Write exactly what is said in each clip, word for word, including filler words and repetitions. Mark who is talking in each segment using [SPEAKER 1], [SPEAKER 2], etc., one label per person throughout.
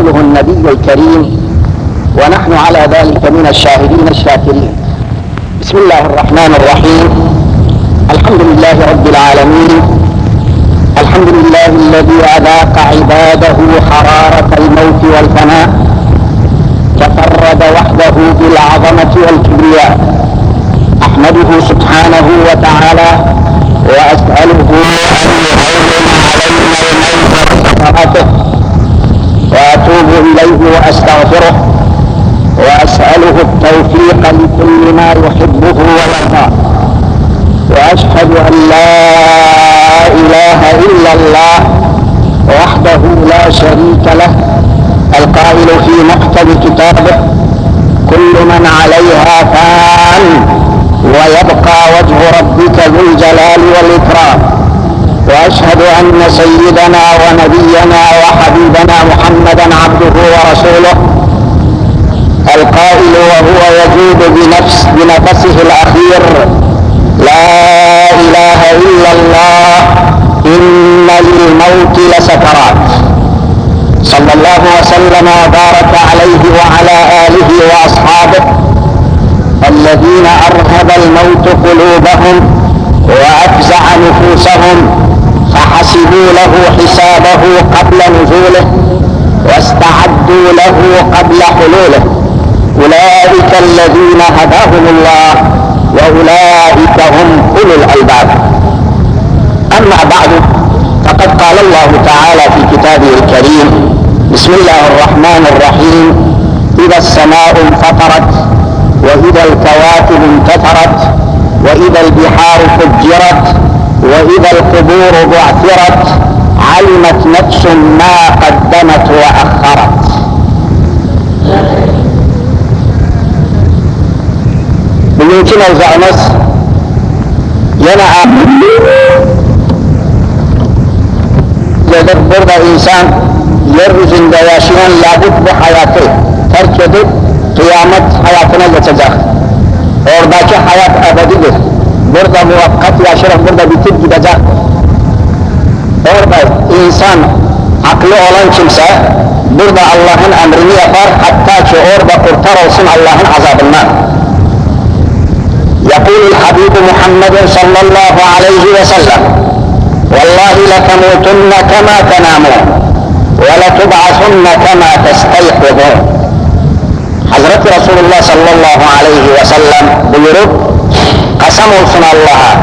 [SPEAKER 1] ورسوله النبي الكريم، ونحن على ذلك من الشاهدين الشاكرين. بسم الله الرحمن الرحيم. الحمد لله رب العالمين، الحمد لله الذي أذاق عباده حرارة الموت والفناء، تفرد وحده بالعظمة والكبرياء. أحمده سبحانه وتعالى وأسأله أن يهون علينا الموت وسكراته، وأتوب إليه وأستغفره، وأسأله التوفيق لكل ما يحبه ويرضاه. وأشهد أن لا إله إلا الله وحده لا شريك له، القائل في محكم كتابه: كل من عليها فان ويبقى وجه ربك ذو الجلال والإكرام. وأشهد أن سيدنا ونبينا وحبيبنا محمدا عبده ورسوله، القائل وهو يجود بنفس بنفسه الأخير: لا إله إلا الله إن للموت لسكرات. صلى الله وسلم وبارك عليه وعلى آله وأصحابه الذين أرهب الموت قلوبهم وأفزع نفوسهم، فحسبوا له حسابه قبل نزوله واستعدوا له قبل حلوله. أولئك الذين هداهم الله وأولئك هم أولو الألباب. أما بعد، فقد قال الله تعالى في كتابه الكريم: بسم الله الرحمن الرحيم: إذا السماء انفطرت، وإذا الكواكب انتثرت، وإذا البحار فجرت، وإذا القبور بعثرت، علمت نفس ما قدمت وأخرت. بيمكن الزعنس ينعى يدبر الإنسان يرز دياشيا لابد بحياته تركض قيامة حياتنا يتجاخ ورداك حياة أبدية برد مؤقت يا شرف برد بتبقى بجاخ ورد إنسان عقله أولان شمسة برد اللهن أمرني أفار حتى شعور بقرطر وسمع اللهن عذاب النار. يقول الحبيب محمد صلى الله عليه وسلم: والله لتموتن كما تنامون ولتبعثن كما تستيقظون. حضرت رسول الله صلى الله عليه وسلم buyurup qasam olsun Allah'a,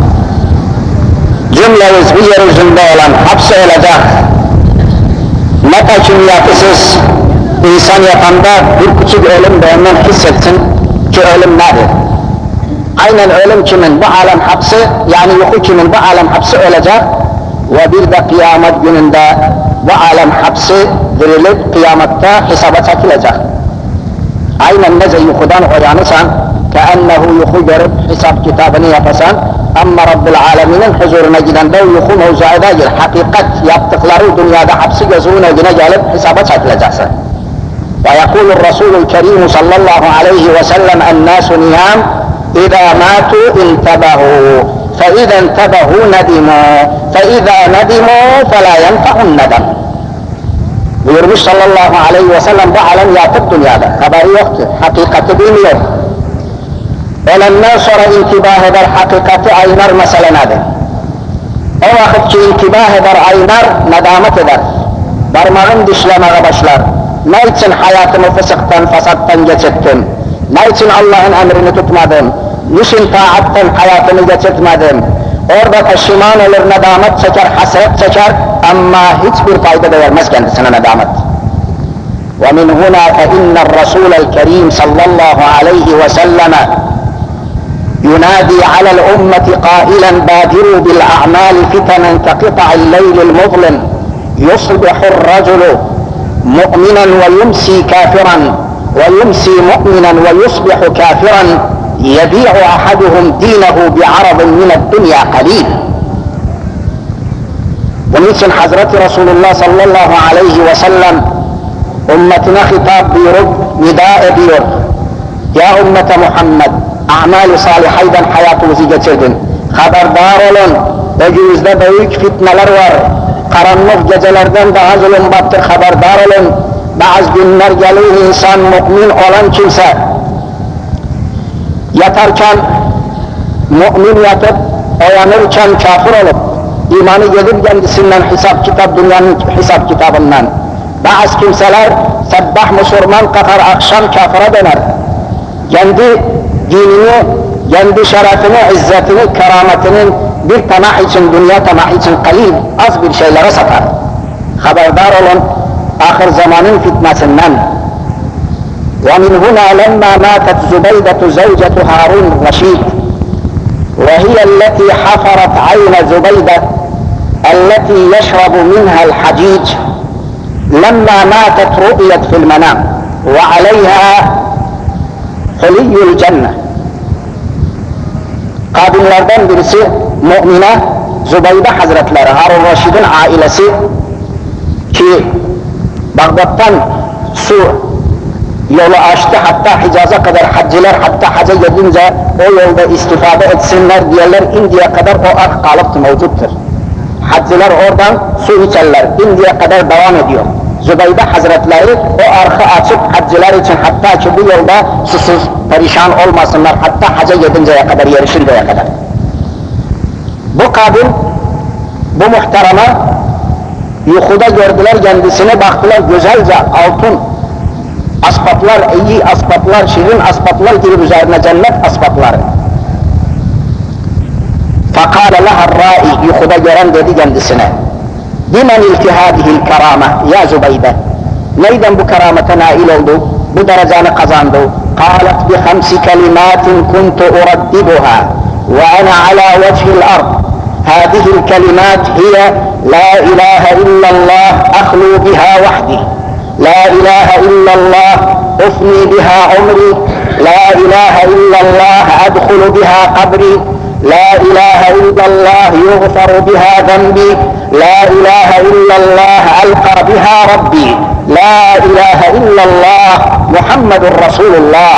[SPEAKER 1] cümlemiz bu yeryüzünde olan hapse olacak. Ne kaçın yapısız insan yapanda bir küçük ölüm de ondan hissetsin ki ölüm nedir? Aynen ölüm kimin bu alem hapsi, yani yuhu kimin bu alem hapsi olacak ve bir de kıyamet gününde bu alem hapsi dirilip kıyamette hesaba çekilecek. Aynen nece yuhudan uyanırsan, keennehu yuhu görüp hesap kitabını yapasan, ama Rabbil Alemin'in huzuruna giden de yuhu mevzuadadır. Hakikat yaptıkları dünyada hapsi gözünün önüne gelip hesaba çekileceksin. Ve yekulur Resulü Kerim sallallahu aleyhi ve sellem: ennâsu niyâm إذا ماتوا انتبهوا فإذا انتبهوا ندموا فإذا ندموا فلا ينفع الندم. buyurmuş sallallahu aleyhi ve sellem: bu alem yatıp dünyada haberi yoktur, hakikati bilmiyor. Ölenden sonra intibah eder, hakikati aynar mesele nedir? O vakit ki intibah eder, aynar, nedamet eder. Parmağın dişlemeye başlar. Ne için hayatımı fısıktan, fasattan geçirttim? Ne için Allah'ın emrini tutmadım? Niçin taattan hayatını geçirtmedim? Orada pişman olur, nedamet çeker, hasret çeker ama hiçbir fayda da vermez kendisine nedamet. وَمِنْ هُنَا فَإِنَّ الرَّسُولَ الْكَرِيمِ صلى الله عليه وسلم ينادي على الأمة قائلا: بادروا بالأعمال فتنا كقطع الليل المظلم يصبح الرجل مؤمنا ويمسي كافرا ويمسي مؤمنا ويصبح كافرا يبيع أحدهم دينه بعرض من الدنيا قليل. Bunun için Hazreti Resulullah sallallahu aleyhi ve sellem ümmetine hitap buyurup nida ediyor: ya ümmete Muhammed, a'mal-i salihayden hayatınızı geçirdin. Haberdar olun, önünüzde büyük fitneler var. Karanlık gecelerden daha zulüm battır, haberdar olun. bazı günler gelir insan mümin olan kimse yatarken mümin yatıp uyanırken kafir olup imanı gelir kendisinden hesap kitap dünyanın hesap kitabından. Bazı kimseler sabah Müslüman kalkar akşam kafire döner. Kendi dinini, kendi şerefini, izzetini, kerametinin bir tamah için, dünya tamah için kalil, az bir şeylere satar. Haberdar olun ahir zamanın fitnesinden. ومن هنا لما ماتت زبيدة زوجة هارون الرشيد وهي التي حفرت عين زبيدة التي يشرب منها الحجيج لما ماتت رؤيت في المنام وعليها حلي الجنة. Kadınlardan birisi Mü'mine Zübeyde Hazretleri, Harun Reşid'in ailesi ki Bağdat'tan su yolu açtı, hatta Hicaz'a kadar hacciler hatta hacca gidince o yolda istifade etsinler diyorlar, indiye kadar o ark kalıptı, mevcuttur. Hacciler oradan su içerler, indiye kadar devam ediyor. Zübeyde Hazretleri o arkı açıp hacciler için, hatta ki bu yolda susuz perişan olmasınlar, hatta hacca gidinceye kadar, yarışıncaya kadar. Bu kadın, bu muhtereme yuhuda gördüler kendisine, baktılar güzelce altın asbaplar, iyi asbaplar, şirin asbaplar gibi üzerine cennet asbapları. فَقَالَ لَهَا الرَّائِ yuhuda gören dedi kendisine, بِمَنْ اِلْتِهَادِهِ الْكَرَامَةِ Ya Zübeyde, neyden bu keramete nail oldu, bu dereceni kazandı? قَالَتْ بِخَمْسِ كَلِمَاتٍ كُنْتُ أُرَدِّدُهَا وَأَنَا عَلَى وَجْهِ الْأَرْضِ هذه الكلمات هي لا إله إلا الله أخلو بها وحدي لا إله إلا الله أفني بها عمري لا إله إلا الله أدخل بها قبري لا إله إلا الله يغفر بها ذنبي لا إله إلا الله ألقى بها ربي لا إله إلا الله محمد رسول الله.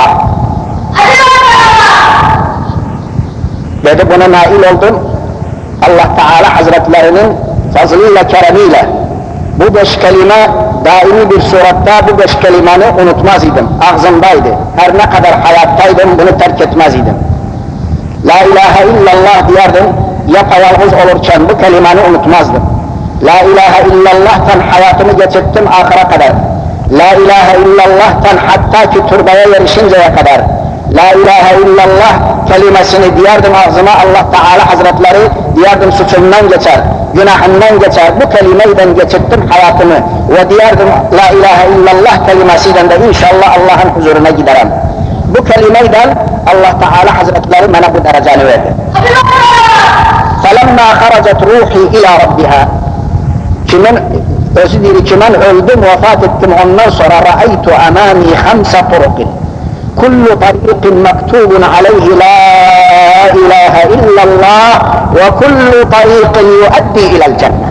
[SPEAKER 1] Dedi buna nail oldum. Allah Teala Hazretlerinin fazlıyla, keremiyle bu beş kelime daimi bir suratta bu beş kelimeni unutmaz idim, ağzımdaydı. Her ne kadar hayattaydım bunu terk etmez idim. La ilahe illallah diyardım, yapayalnız olurken bu kelimeni unutmazdım. La ilahe illallah'tan hayatımı geçirttim ahire kadar. La ilahe illallah'tan hatta ki türbeye yarışıncaya kadar. La ilahe illallah kelimesini diyardım ağzıma, Allah Teala Hazretleri diyardım suçumdan geçer, günahından geçer. Bu kelimeyden geçirttim hayatımı ve diyardım La ilahe illallah kelimesiyle de inşallah Allah'ın huzuruna giderim. Bu kelimeyden Allah Teala Hazretleri bana bu dereceni verdi. فَلَمَّا خَرَجَتْ رُوحِي اِلَى رَبِّهَا Kimin, özü diri kimin öldüm, vefat ettim ondan sonra رَأَيْتُ أَمَامِي خَمْسَ طُرُقٍ كل طريق مكتوب عليه لا إله إلا الله وكل طريق يؤدي إلى الجنة.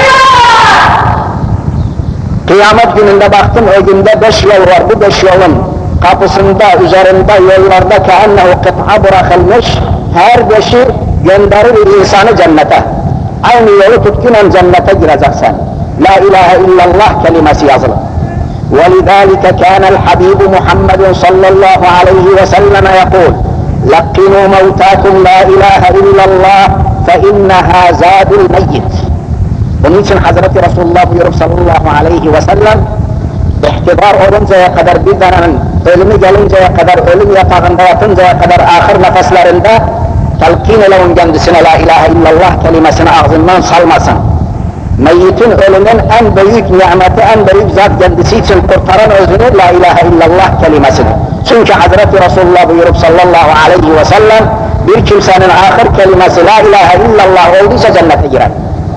[SPEAKER 1] Kıyamet gününde baktım, o günde beş yol var, bu beş yolun kapısında, üzerinde, yollarda كأنه قطعة bırakılmış, her beşi gönderir insanı cennete. Aynı yolu tutkunen cennete gireceksin. La ilahe illallah kelimesi yazılı. ولذلك كان الحبيب محمد صلى الله عليه وسلم يقول لقنوا موتاكم لا إله إلا الله فإنها زاد الميت. Bunun için Hazreti Resulullah buyurup sallallahu aleyhi ve sellem ihtidar oluncaya kadar, bir tanenin ölümü gelinceye kadar, ölüm yatağında yatıncaya kadar ahir nefeslerinde telkin edin kendisine la ilahe illallah kelimesini ağzından salmasın. Meyyitin ölümün en büyük nimeti, en büyük zat kendisi için kurtaran özünü la ilahe illallah kelimesidir. Çünkü Hazreti Resulullah buyurup sallallahu aleyhi ve sellem bir kimsenin ahir kelimesi la ilahe illallah olduysa cennete girer.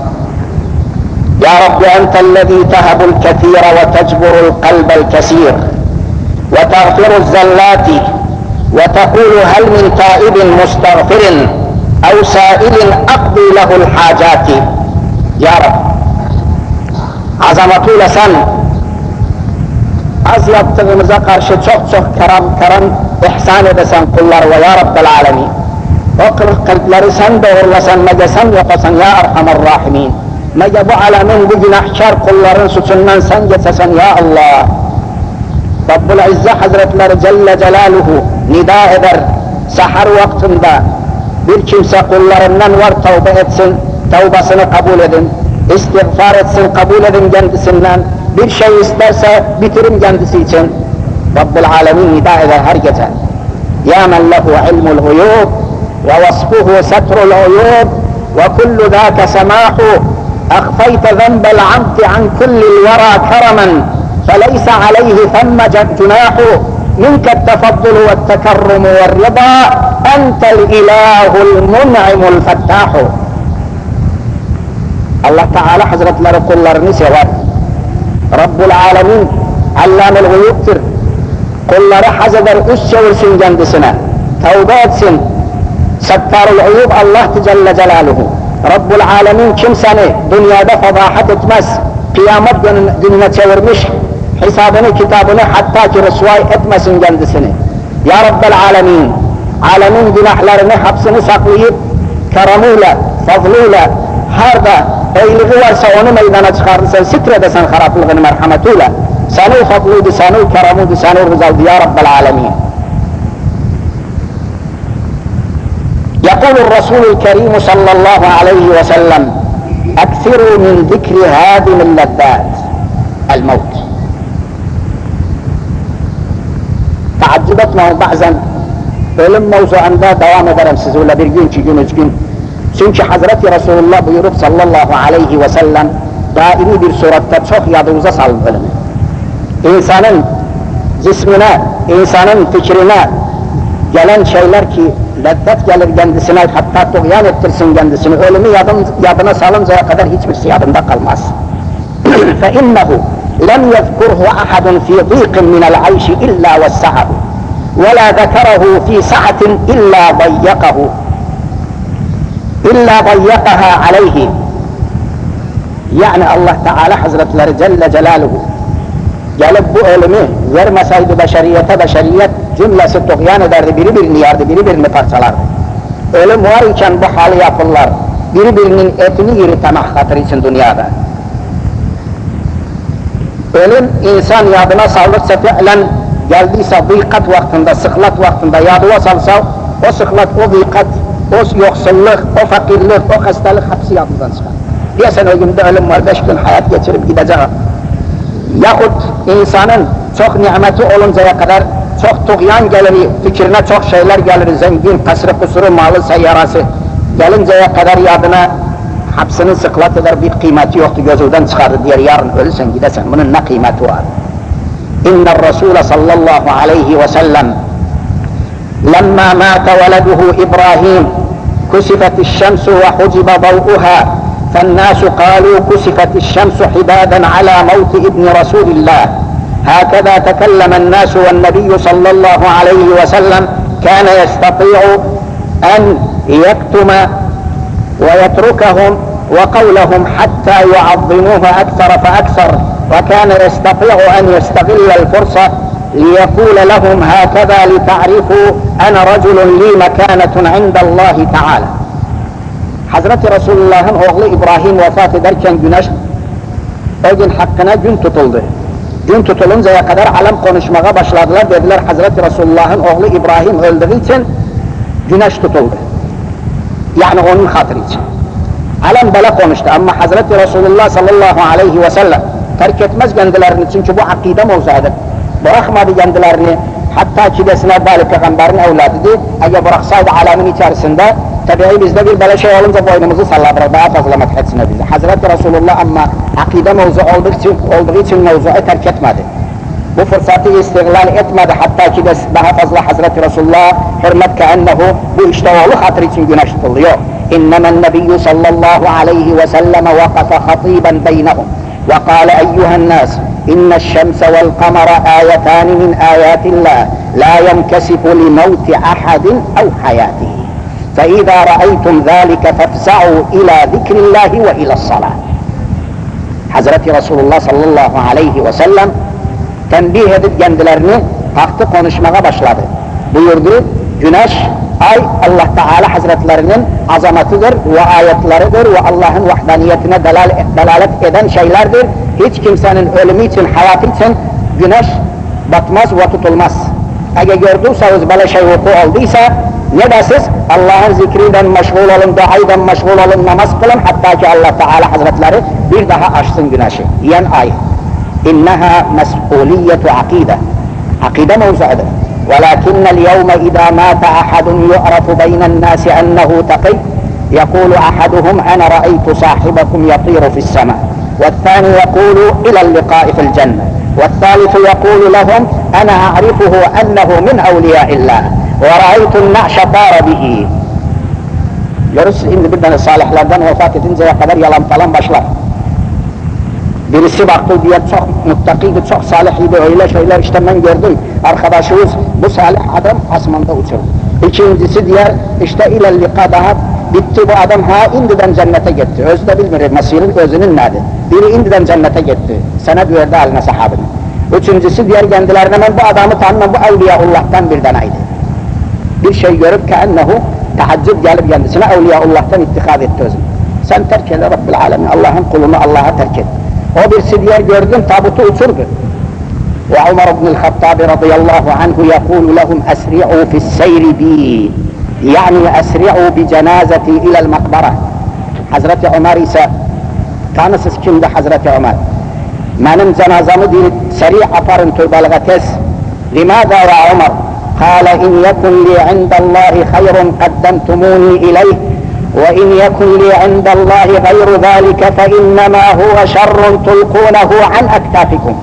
[SPEAKER 1] Ya Rabbi entellezî tehebul kethîre ve tecburul kalbel kesîr ve teğfiruz zellâti ve tekûlu hel min tâibin mustağfirin ev sâilin akdî lehul hâcâti. Ya Rabbi, azamatıyla sen az yaptığımıza karşı çok çok kerem, kerem ihsan edesen kullar ve ya Rabbel alemin. O kırık kalpleri sen doğrulasan, medesen yapasan ya Erhamer Rahimin. Mege bu alemin bu günahkar kulların suçundan sen geçesen ya Allah. Rabbul İzzet Hazretleri Celle Celaluhu nida eder sahar vaktinde, bir kimse kullarından var tövbe etsin, tövbesini kabul edin, istiğfar etsin, kabul edin kendisinden, bir şey isterse bitirin kendisi için. Rabbul Alemin nida eder her gece. Ya men lehu ilmul guyub ve vasfuhu setrul uyub ve kullu zâke semâhu akhfayte zenbel abdi an kullil vera keramen فليس عليه ثم جناح منك التفضل والتكرم والرضا أنت الإله المنعم الفتاح. Allah Teala Hazretleri kullarını sever. Rabbul Alemin Allamul Guyub'tir. Kulları haz eder, üst çevirsin kendisine, tevbe etsin. Settarul Uyub Allah Celle Celaluhu. Rabbul Alemin kimseni dünyada fedahat etmez. Kıyamet gününe çevirmiş, hesabını, kitabını hatta ki rüsvay etmesin kendisini. Ya Rabbel Alemin, alemin günahlarını, hapsini saklayıp, keramıyla, fazlıyla, harda eyliği varsa onu meydana çıkarırsan, sitredesin haraplığını merhametuyla. Sanu fadlıydı, sanu keramıydı, sanu rızaydı ya Rabbel Alemin. يقول الرسول الكريم صلى الله عليه وسلم أكثروا من ذكر هادم اللذات الموت. Taaccüp etmeyin bazen, ölüm mevzuunda devam ederim sizinle bir gün, iki gün, üç gün. Çünkü Hazreti Resulullah buyurup sallallahu aleyhi ve sellem daimi bir surette çok yadınıza salın ölümü. İnsanın cismine, insanın fikrine gelen şeyler ki lezzet gelir kendisine, hatta tuğyan ettirsin kendisini, ölümü yadın, yadına salıncaya kadar hiçbirisi yadında kalmaz. فَاِنَّهُ لم يذكره أحد في ضيق من العيش إلا وسعه ولا ذكره في سعة إلا ضيقه إلا ضيقها عليه. Yani Allah Teala Hazretleri Celle Celaluhu gelip bu ölümü vermeseydi beşeriyete, beşeriyet cümlesi tuğyan ederdi, biri birini yerdi, biri birini parçalardı. Ölüm var iken bu hali yapırlar, biri birinin etini yürütemek hatırı için dünyada. Ölüm insan yadına salırsa fiilen geldiyse dıykat vaktinde, sıklat vaktinde yadıma salsa, o sıklat, o dıykat, o yoksulluk, o fakirlik, o hastalık hepsi yadından çıkar. Diyesen o günde ölüm var, beş gün hayat geçirip gidecek. Yahut insanın çok nimeti oluncaya kadar çok tuğyan gelir, fikrine çok şeyler gelir, zengin, kasrı kusuru, malı, seyyarası gelinceye kadar yadına hapsini sıklat eder, bir kıymeti yoktu, gözünden çıkardı diğer, yarın ölürsen gidesen, bunun ne kıymeti var? İnner Resulü sallallahu aleyhi ve sellem lemma mâte veleduhu İbrahim kusifet şemsu ve hucibe dav'uha فالناس قالوا كسفت الشمس حدادا على موت ابن رسول الله. هكذا تكلم الناس والنبي صلى الله عليه وسلم كان يستطيع أن يكتم ويتركهم وقولهم حتى يعظموه أكثر فأكثر، وكان يستطيع أن يستغل الفرصة ليقول لهم هكذا لتعرفوا أنا رجل لي مكانة عند الله تعالى. Hazreti Resulullah'ın oğlu İbrahim vefat ederken güneş, o gün hakkına gün tutuldu. Gün tutuluncaya kadar alem konuşmaya başladılar, dediler Hazreti Resulullah'ın oğlu İbrahim öldüğü için güneş tutuldu. Yani onun hatırı için. Alem böyle konuştu ama Hazreti Resulullah sallallahu aleyhi ve sellem terk etmez kendilerini, çünkü bu akide mevzuadır. Bırakmadı kendilerini, hatta ki desine bali peygamberin evladıdır. Eğer bıraksaydı alemin içerisinde, tabii bizde bir böyle şey olunca boynumuzu salladırır, daha fazla methetsine bizi. Hazreti Resulullah ama akide mevzu olduğu için, olduğu için mevzuyu terk etmedi. Bu fırsatı istihlal etmedi, hatta ki de daha fazla Hazreti Resulullah hürmet keennehu, bu işte oğlu hatır için güneş tutuluyor. İnnemen nebiyyü sallallahu aleyhi ve selleme vakafe hatiben beynehum ve kâle eyyühennâs inneşşemse vel kamera âyetâni min âyâtillah la yemkesifu li mevti ahadin ev hayâtihi. فَاِذَا رَأَيْتُمْ ذَٰلِكَ فَافْزَعُوا اِلَى ذِكْرِ اللّٰهِ وَاِلَى الصَّلَاةِ. Hazreti Resulullah sallallahu aleyhi ve sellem tembih edip kendilerini kalktı, konuşmaya başladı. Buyurdu, güneş Ay Allah Teala Hazretlerinin azametidir ve ayetleridir ve Allah'ın vahdaniyetine delal, delalet eden şeylerdir. Hiç kimsenin ölümü için, hayatı için güneş batmaz ve tutulmaz. Eğer gördüyseniz böyle şey vuku olduysa, ne dersiz? Allah'ın zikriyle meşgul olun, duayla meşgul olun, namaz kılın, hatta ki Allah Teala Hazretleri bir daha açsın güneşi. Yen ay. İnneha mes'uliyetu akide. Akide mevzuudur. وَلَكِنَّ الْيَوْمَ إِذَا مَاتَ أَحَدٌ يُعْرَفُ بَيْنَ النَّاسِ أَنَّهُ تَقِيٌّ يَقُولُ أَحَدُهُمْ أَنَا رَأَيْتُ صَاحِبَكُمْ يَطِيرُ فِي السَّمَاءِ وَالثَّانِي يَقُولُ إِلَى اللِّقَاءِ فِي الْجَنَّةِ وَالثَّالِثُ يَقُولُ لَهُمْ أَنَا أَعْرِفُهُ أَنَّهُ مِنْ أَوْلِيَاءِ اللّٰهِ وَرَأَيْتُ النَّعْشَ طَارَ بِهِ. Görürsünüz şimdi bir tane salihlerden vefat edinceye kadar yalan falan başlar. Birisi baktı diye çok muttakiydi, çok salihiydi, öyle şeyler işte ben gördüm. Arkadaşımız bu salih adam asmanda uçurdu. İkincisi diğer işte ilellika daha bitti bu adam ha indiden cennete gitti. Özü de bilmiyor, Mesir'in özünün nedir? Biri indiden cennete gitti. Sened verdi haline sahabının. Üçüncüsü diğer kendilerine ben bu adamı tanımam, bu Evliyaullah'tan bir taneydi. Bir şey görüp ki ennehu tehaccüd gelip kendisine Evliyaullah'tan ittikad etti özünü. Sen terk eyle Rabbil Alemin, Allah'ın kulunu Allah'a terk et. O birisi diğer gördüm tabutu uçurdu. Ve Umar ibn el-Hattab radıyallahu anhu yekulu lehum esri'u fi's-seyri bi. Yani esri'u bi cenazeti ila'l makbara. Hazreti Ömer ise tanısız kimdi Hazreti Ömer? Benim cenazamı değil seri aparın türbalığa tez. Limâdâ ya Ömer? Kâle in yekun li indallâhi hayrun qaddemtumûni ileyh. وَاِنْ يَكُنْ لِي عِنْدَ اللّٰهِ غَيْرُ ذَٰلِكَ فَاِنَّمَا هُوَ شَرٌّ تُلْقُونَهُ عَنْ اَكْتَافِكُمْ.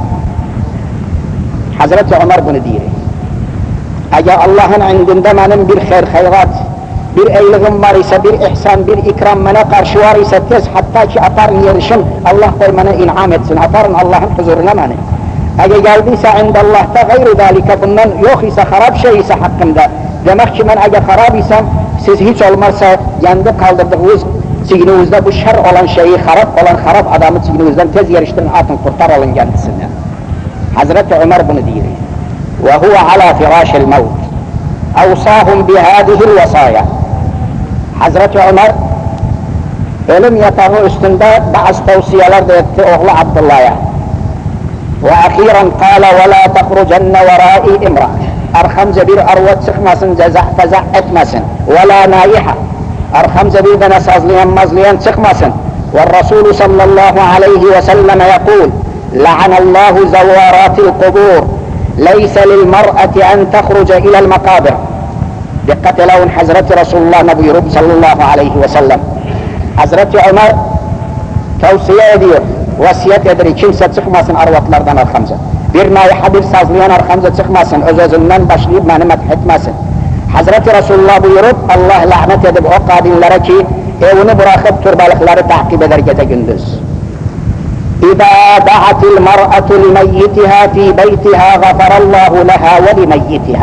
[SPEAKER 1] Hazreti Ömer bunu diyor. Eğer Allah'ın indinde benim bir hayr, hayrat, bir eyliğim var ise, bir ihsan, bir ikram bana karşı var ise tez hatta ki atarın yarışın, Allah koy bana inam etsin, atarın Allah'ın huzuruna beni. Eğer geldiyse indallah'ta gayru zâlike bundan yok ise, harap şey ise hakkında, demek ki ben eğer harap isem, siz hiç olmazsa kendi kaldırdığınız signinizde bu şer olan şeyi, harap olan harap adamı signinizden tez yarıştırın, atın, kurtar alın kendisinden. Hazreti Ömer bunu diyor. Ve huve ala firâşil mevt. Evsâhum bihâdihil vesâya. Hazreti Ömer ölüm yatağı üstünde bazı tavsiyeler de etti oğlu Abdullah'a. Ve ahiren kâle ve lâ tehrucenne verâi imra. Arkamca bir arvat çıkmasın, ceza feza etmesin. Ve lâ nâiha. Arkamca bir tane sazlayan mazlayan çıkmasın. Ve Resulü sallallahu aleyhi ve selleme yekûl. La'anallahu zavvâratil kubûr. Leyse lil mar'ati en tehruce ilel makabir. Dikkat edin Hazreti Resulullah ne buyurup sallallahu aleyhi ve sellem. Hazreti Ömer tavsiye ediyor, vasiyet eder, kimse çıkmasın arvatlardan arkamca. Bir naiha, bir sazlayan arkamca çıkmasın, öz özünden başlayıp beni methetmesin. Hazreti Resulullah buyurup, Allah lanet edip o kadınlara ki evini bırakıp türbalıkları takip eder gece gündüz. İzâ da'atil mar'atu limeyyitiha fî beytiha gafarallahu leha ve limeyyitiha.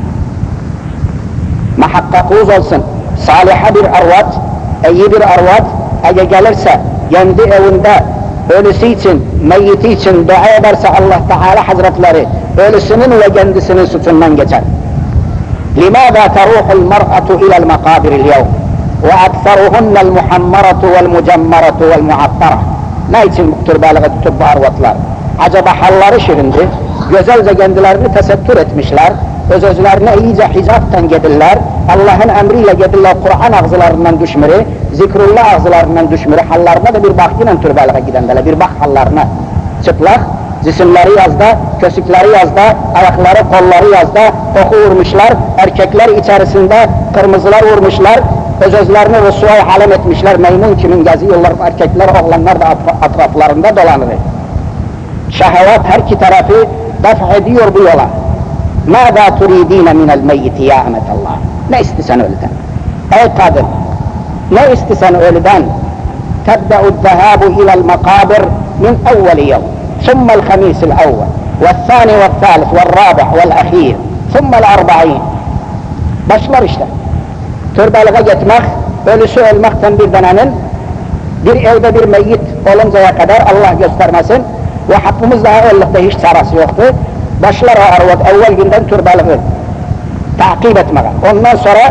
[SPEAKER 1] Muhakkakuz olsun, saliha bir arvat, iyi bir arvat, eğer gelirse kendi evinde ölüsü için, meyyiti için dua ederse Allah Teala Hazretleri ölüsünün ve kendisinin suçundan geçer. لِمَاذَا تَرُوحُ الْمَرْأَةُ إِلَى الْمَقَابِرِ الْيَوْمِ وَاَكْثَرُهُنَّ الْمُحَمَّرَةُ وَالْمُجَمَّرَةُ وَالْمُعَطَّرَةُ. Ne için bu tür balığı tutup bu arvatlar? Acaba halları şirindi, güzelce kendilerini tesettür etmişler, öz özlerine iyice hicaptan gedirler, Allah'ın emriyle gedirler, Kur'an ağzılarından düşmürü, zikrullah ağzılarından düşmürü, hallarına da bir baktıyla tür balığa gidendeler, bir bak hallarına. Çıplak, cisimleri yazda, kösükleri yazda, ayakları, kolları yazda, oku vurmuşlar, erkekler içerisinde kırmızılar vurmuşlar, öz özlerini rüsvâ-i halem etmişler, meymun kimin geziyorlar, erkekler, oğlanlar da atraflarında dolanır. Şehvet her iki tarafı def ediyor bu yola. ماذا تريدين من الميت يا أمة الله? Ne istesen ölüden? Ey kadın, ne istesen ölüden? تبدأ الذهاب إلى المقابر من أول يوم ثم الخميس الأول والثاني والثالث والرابع والأخير ثم الأربعين. Başlar işte. Türbalığa gitmek, ölüsü ölmekten bir denenin, bir evde bir meyyit oluncaya kadar Allah göstermesin ve hakkımız daha ölükte hiç çaresi yoktu. Başlar o arvat evvel günden türbalığı takip etmeye. Ondan sonra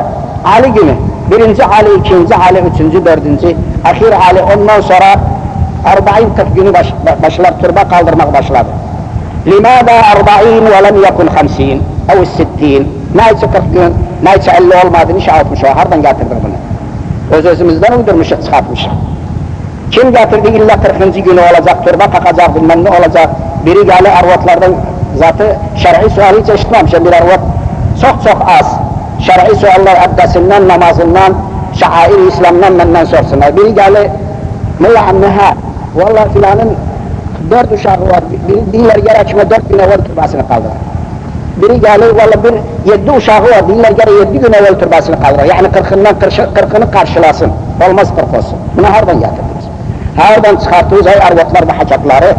[SPEAKER 1] Ali günü. Birinci Ali, ikinci Ali, üçüncü, dördüncü, ahir Ali, ondan sonra Arba'in kırk günü baş, başlar, turba kaldırmak başladı. لِمَاذَا أَرْبَعِينَ وَلَمْ يَكُنْ خَمْسِينَ اَوْ السِّتِّينَ Neyse kırk gün, neyse elli olmadı, nice altmış o, hardan getirdik bunu? Öz özümüzden uydurmuşuz, çıkartmışız. Kim getirdi illa kırkıncı günü olacak, turba takacak, bilmem ne olacak, biri geldi arvatlardan, zatı şer'i suali hiç eşitmemişim, bir arvat çok çok az. Şer'i suallar abdestinden, namazından, şair-i İslam'dan benden sorsunlar. Biri geldi, Mulla ammeha, valla filanın dört uşağı var, diller gerekime dört gün evvel turbasını kaldırar. Biri gelir, valla bir yedi uşağı var, diller gere yedi gün evvel turbasını kaldırar. Yani kırkından kırkını karşılasın, olmaz kırk olsun. Bunu hardan getirdiniz? Hardan çıkarttığınız ay arvatlar ve hacatları,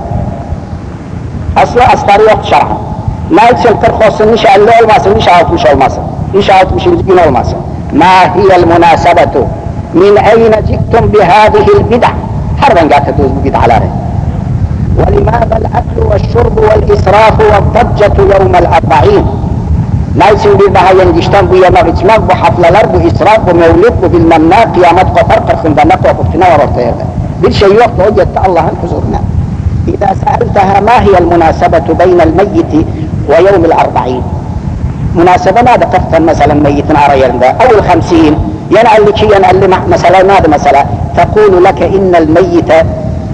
[SPEAKER 1] aslı asları yok şarhan. Ne için kırk olsun, nice elli olmasın, nice altmış olmasın, nice altmışıncı gün olmasın. مَا هِيَ الْمُنَاسَبَةُ مِنْ اَيْنَ جِئْتُمْ بِهَذِهِ الْبِدَعِ Hardan getirdiniz bu bid'aları? وَلِمَاذَا الْأَكْلُ وَالشُّرْبُ وَالْإِسْرَافُ وَالضَّجَّةُ يَوْمَ الْأَرْبَعِينَ Ne için bir daha yengeçten bu yemek içmek, bu haflalar, bu israf, bu mevlid, bu bilmem ne, kıyamet kopar kırkında ne kopuktu, ne var ortaya? Bir şey yoktu, o gitti Allah'ın huzuruna. اِذَا سَأَلْتَهَا مَا هِيَ الْمُنَاسَبَةُ بَيْنَ الْمَيِّتِ وَيَوْمِ الْأَرْبَعِينَ Münasebe nerede kırktan mesela meyyitin ara yerinde? اَوْ الْخَمْسِينَ Yen elli iki, yen elli mesela nerede mesela? تَقُولُ لَكَ اِنَّ الْمَيِّتَ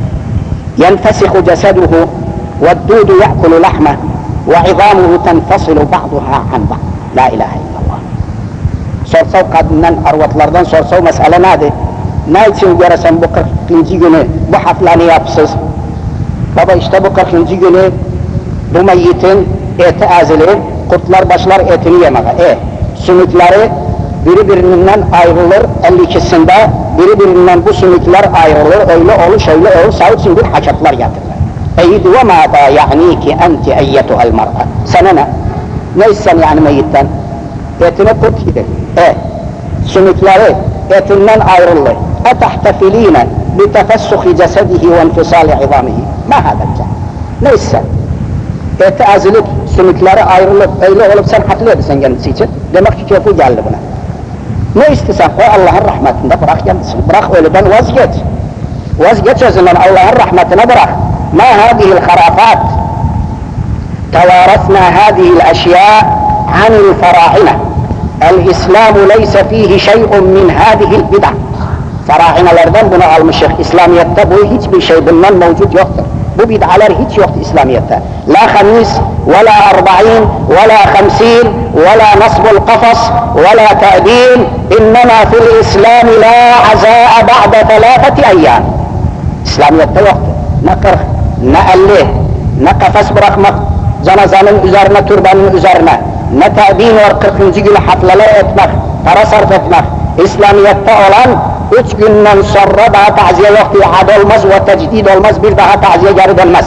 [SPEAKER 1] ينفسخ جسده والدود يأكل لحمه وعظامه تنفصل بعضها عن بعض لا إله إلا الله sorsav kadından, arvatlardan sorsav mesele nedir? Ne için göresen bu kırkıncı günü bu haflanı yapsız? Baba işte bu kırkıncı günü bu meyyitin eti ezilir, kurtlar başlar etini yemeye. E, sümükleri birbirinden ayrılır elli ikisinde, birbirinden bu sümükler ayrılır, öyle olur, şöyle olur, sağ için bir haçatlar getirirler. Eyyid ve mâdâ ya'nîki enti eyyetuhel mar'a. Sana ne? Ne isten yani meyyitten? Etine kurt gider. E, sümükleri etinden ayrılır. Etahtafiline bitefessuhi cesedihi ve enfisâli izâmihi. Ma hâdâ? Ne isten? Eti ezilip, sümükleri ayrılıp, öyle olup sen haklı edilsen kendisi için. Demek ki köfü geldi buna. Ne istesen o Allah'ın rahmetinde bırak kendisini. Bırak ölüden vazgeç. Vazgeç özünden Allah'ın rahmetine bırak. Ma hadihil harafat. Tevarasna hadihil eşya anil fara'ine. El-İslamu leyse fihi şey'un min hadihil bid'a. Fara'inelerden bunu almışık. İslamiyet'te bu hiçbir şey bundan mevcut yoktur. Bu bid'alar hiç yoktu İslamiyet'te. La hamis, ve la arba'in, ve la hamsin, ve la nasbul kafas, ve la te'din, innema fil İslami la azâ'a ba'de telâfeti eyyâm. İslamiyet'te yoktu. Ne kırk, ne elli, ne kafas bırakmak, cenazanın üzerine, türbanın üzerine, ne te'din var kırkıncı günü haflalar etmek, para sarf etmek. İslamiyet'te olan üç günden sonra daha taziye yoktu, ihade olmaz ve tecdid olmaz, bir daha taziye geri dönmez.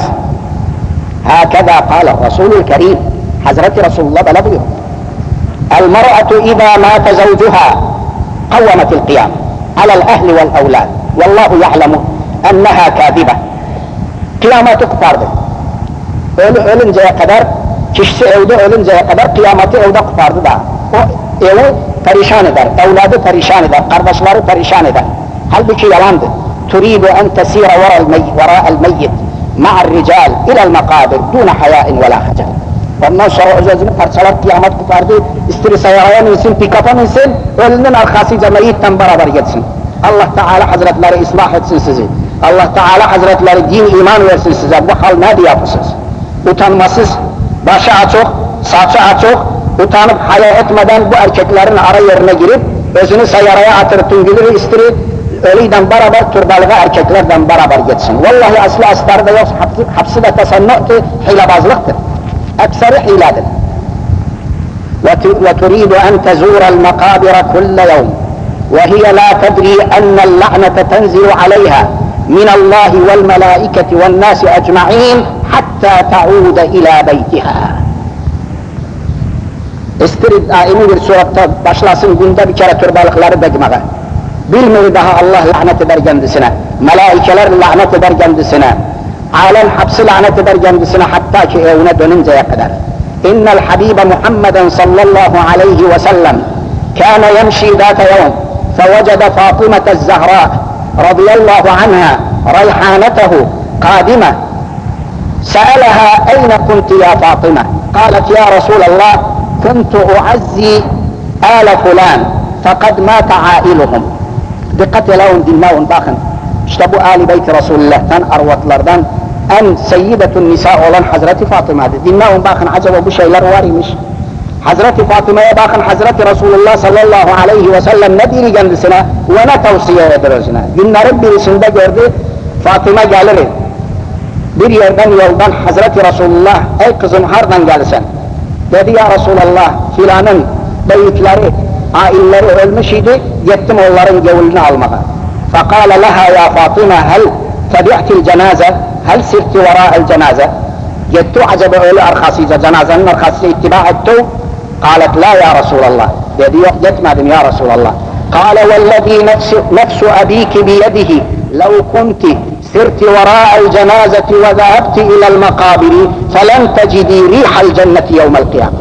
[SPEAKER 1] Hâkeza kâle Resulü Kerim, Hazreti Resulullah böyle buyuruyor. El-mer'atu izâ mâte zavcuhâ kavvemetil qiyâm alel ehli vel evlâd vallahu ya'lemu enneha kâzibe. Kıyameti kopardı. Ölü ölünceye kadar, kişisi evde ölünceye kadar kıyameti evde kopardı da. O evi perişan eder, evladı perişan eder, kardeşleri perişan eder. Halbuki yalandı. Turidu en tesira vara'el meyyit ma'ar rical ila'l makadir duna hayâin ve la hacal. Ondan sonra özözünü parçalar kıyamet kopardı, istiri sayaraya minsin, pikapa minsin, ölünün arkasıca meyyitten beraber geçsin. Allah Teala Hazretleri ıslah etsin sizi. Allah Teala Hazretleri din iman versin size. Bu hal ne diye yapıyorsunuz? Utanmasız, başı açık, saçı açık, utanıp haya etmeden bu erkeklerin ara yerine girip özünü sayaraya atır, tüngülür, istiri, ölüyle beraber turbalığa erkeklerden beraber geçsin. Vallahi aslı astarı da yok, hapsi, hapsi de tesannu'tu, hilebazlıktır. Ekseri hiledir. وتريد أن تزور المقابر كل يوم وهي لا تدري أن اللعنة تنزل عليها من الله والملائكة والناس أجمعين حتى تعود إلى بيتها. İstirid daimi bir surette başlasın günde bir kere türbalıkları bekmeye. Bilmiyor daha Allah lanet eder kendisine, melaikeler lanet eder kendisine, alem hapsi lanet eder kendisine hatta ki evine dönünceye kadar. İnnel Habibe Muhammeden sallallahu aleyhi ve sellem كان يمشي ذات يوم فوجد فاطمة الزهراء رضي الله عنها ريحانته قادمة، سألها: أين كنت يا فاطمة؟ قالت: يا رسول الله كنت أعزي آل فلان فقد مات عائلهم. Dikkat edin, dinleyin, bakın. İşte bu Ali Beyt Resulullah'tan, arvatlardan en seyyidetun nisa olan Hazreti Fatıma'dır. Dinleyin, bakın, acaba bu şeyler var imiş. Hazreti Fatıma'ya bakın, Hazreti Resulullah sallallahu aleyhi ve sellem ne diyor kendisine ve ne tavsiye eder özüne. Günlerin birisinde gördü, Fatıma gelir. Bir yerden yoldan Hazreti Resulullah: ey kızım, hardan gelsen? Dedi: ya Resulallah, filanın beyitleri, ailleri ölmüş idi, gittim onların gevulünü almaya. Fakale leha: ya Fatıma, hel tebi'til cenaze, hel sirti vera'el cenaze? Gitti acaba ölü arkasıyla, cenazenin arkasıyla ittiba etti. Kalet: la ya Resulallah. Dedi: yok, gitmedim ya Resulallah. Kale: vellezî nefsu abîki biyedihi lev kunti sirti vera'el cenazeti ve zâhebti ilel makabiri felen tecidî rîhal cenneti yevmel kıyâme.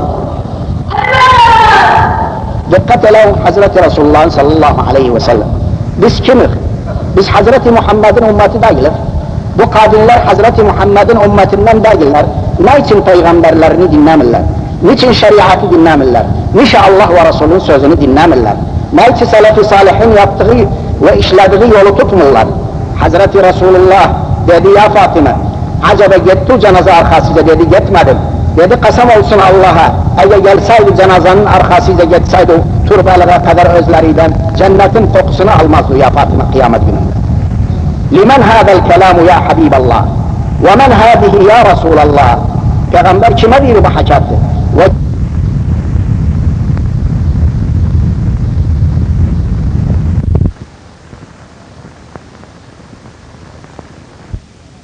[SPEAKER 1] Dikkat edin Hazreti Resulullah sallallahu aleyhi ve sellem. Biz kimiz? Biz Hazreti Muhammed'in ümmeti değiliz. Bu kadınlar Hazreti Muhammed'in ümmetinden değiller. Ne için peygamberlerini dinlemirler? Niçin şeriatı dinlemirler? Niçin Allah ve Resul'ün sözünü dinlemirler? Ne için selef-i salihin yaptığı ve işlediği yolu tutmurlar? Hazreti Resulullah dedi: ya Fatıma, acaba gitti cenaze arkasıyla? Dedi: gitmedim. Dedi: kasam olsun Allah'a, eğer gelseydi cenazenin arkasıyla gitseydi turbalara kadar özlerinden cennetin kokusunu almazdı ya Fatıma kıyamet gününde. Limen hâzel kelâmu ya Habiballah ve men hâzihi ya Resulallah. Peygamber kime diyor bu hakattı?